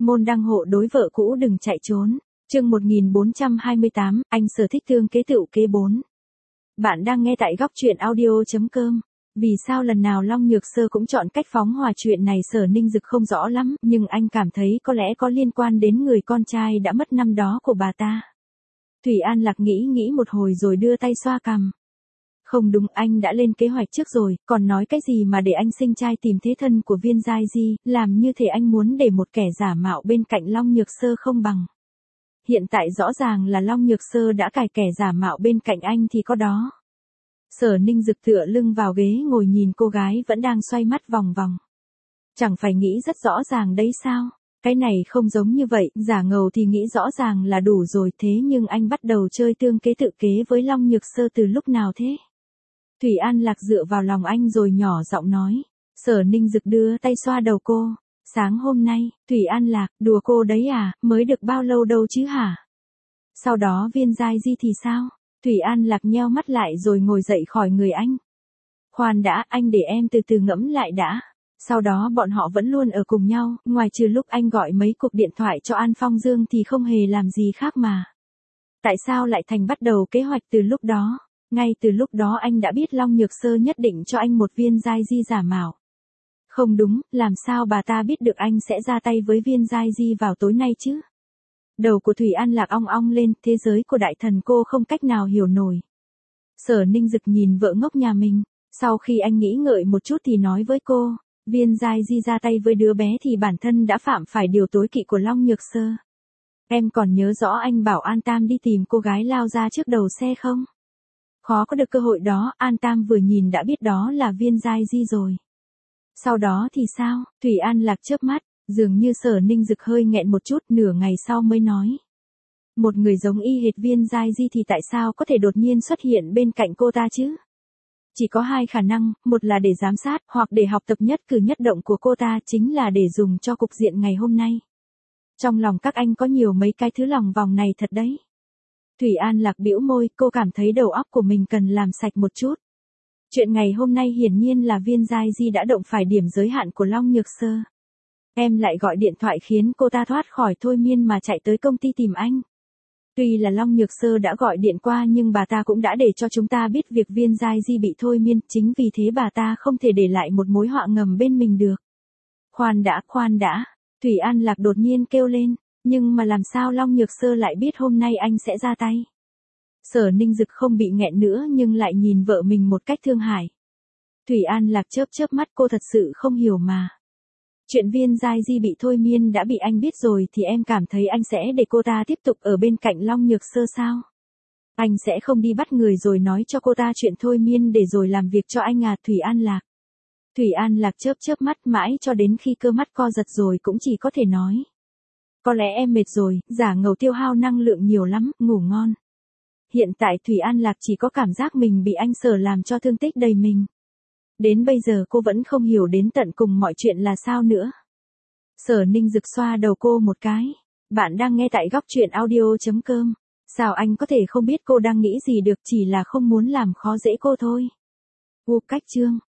Môn đăng hộ đối vợ cũ đừng chạy trốn. Chương 1428, anh Sở thích tương kế tựu kế 4. Bạn đang nghe tại góc truyện audio.com. Vì sao lần nào Long Nhược Sơ cũng chọn cách phóng hỏa chuyện này Sở Ninh Dực không rõ lắm, nhưng anh cảm thấy có lẽ có liên quan đến người con trai đã mất năm đó của bà ta. Thủy An Lạc nghĩ một hồi rồi đưa tay xoa cằm. Không đúng, anh đã lên kế hoạch trước rồi, còn nói cái gì mà để anh sinh trai tìm thế thân của Viên Giai Di, làm như thể anh muốn để một kẻ giả mạo bên cạnh Long Nhược Sơ không bằng. Hiện tại rõ ràng là Long Nhược Sơ đã cài kẻ giả mạo bên cạnh anh thì có đó. Sở Ninh Dực tựa lưng vào ghế ngồi nhìn cô gái vẫn đang xoay mắt vòng vòng. Chẳng phải nghĩ rất rõ ràng đấy sao? Cái này không giống như vậy, giả ngầu thì nghĩ rõ ràng là đủ rồi, thế nhưng anh bắt đầu chơi tương kế tự kế với Long Nhược Sơ từ lúc nào thế? Thủy An Lạc dựa vào lòng anh rồi nhỏ giọng nói. Sở Ninh Dực đưa tay xoa đầu cô. Sáng hôm nay, Thủy An Lạc, đùa cô đấy à, mới được bao lâu đâu chứ hả? Sau đó Viên Giai Di thì sao? Thủy An Lạc nheo mắt lại rồi ngồi dậy khỏi người anh. Khoan đã, anh để em từ từ ngẫm lại đã. Sau đó bọn họ vẫn luôn ở cùng nhau, ngoài trừ lúc anh gọi mấy cuộc điện thoại cho An Phong Dương thì không hề làm gì khác mà. Tại sao lại thành bắt đầu kế hoạch từ lúc đó? Ngay từ lúc đó anh đã biết Long Nhược Sơ nhất định cho anh một Viên Giai Di giả mạo. Không đúng, làm sao bà ta biết được anh sẽ ra tay với Viên Giai Di vào tối nay chứ? Đầu của Thủy An Lạc ong ong lên, thế giới của đại thần cô không cách nào hiểu nổi. Sở Ninh Dực nhìn vợ ngốc nhà mình, sau khi anh nghĩ ngợi một chút thì nói với cô, Viên Giai Di ra tay với đứa bé thì bản thân đã phạm phải điều tối kỵ của Long Nhược Sơ. Em còn nhớ rõ anh bảo An Tam đi tìm cô gái lao ra trước đầu xe không? Khó có được cơ hội đó, An Tam vừa nhìn đã biết đó là Viên Giai Di rồi. Sau đó thì sao? Thủy An Lạc chớp mắt, dường như Sở Ninh Dực hơi nghẹn một chút, nửa ngày sau mới nói. Một người giống y hệt Viên Giai Di thì tại sao có thể đột nhiên xuất hiện bên cạnh cô ta chứ? Chỉ có hai khả năng, một là để giám sát, hoặc để học tập nhất cử nhất động của cô ta, chính là để dùng cho cục diện ngày hôm nay. Trong lòng các anh có nhiều mấy cái thứ lòng vòng này thật đấy. Thủy An Lạc bĩu môi, cô cảm thấy đầu óc của mình cần làm sạch một chút. Chuyện ngày hôm nay hiển nhiên là Viên Giai Di đã động phải điểm giới hạn của Long Nhược Sơ. Em lại gọi điện thoại khiến cô ta thoát khỏi thôi miên mà chạy tới công ty tìm anh. Tuy là Long Nhược Sơ đã gọi điện qua nhưng bà ta cũng đã để cho chúng ta biết việc Viên Giai Di bị thôi miên, chính vì thế bà ta không thể để lại một mối họa ngầm bên mình được. Khoan đã, Thủy An Lạc đột nhiên kêu lên, nhưng mà làm sao Long Nhược Sơ lại biết hôm nay anh sẽ ra tay? Sở Ninh Dực không bị nghẹn nữa nhưng lại nhìn vợ mình một cách thương hại. Thủy An Lạc chớp mắt, cô thật sự không hiểu mà. Chuyện Viên Giai Di bị thôi miên đã bị anh biết rồi thì em cảm thấy anh sẽ để cô ta tiếp tục ở bên cạnh Long Nhược Sơ sao? Anh sẽ không đi bắt người rồi nói cho cô ta chuyện thôi miên để rồi làm việc cho anh à? Thủy An Lạc. Thủy An Lạc chớp mắt mãi cho đến khi cơ mắt co giật rồi cũng chỉ có thể nói. Có lẽ em mệt rồi, giả ngầu tiêu hao năng lượng nhiều lắm, ngủ ngon. Hiện tại Thủy An Lạc chỉ có cảm giác mình bị anh Sở làm cho thương tích đầy mình. Đến bây giờ cô vẫn không hiểu đến tận cùng mọi chuyện là sao nữa. Sở Ninh Dực xoa đầu cô một cái. Bạn đang nghe tại góc truyện audio.com. Sao anh có thể không biết cô đang nghĩ gì được, chỉ là không muốn làm khó dễ cô thôi. Cách chương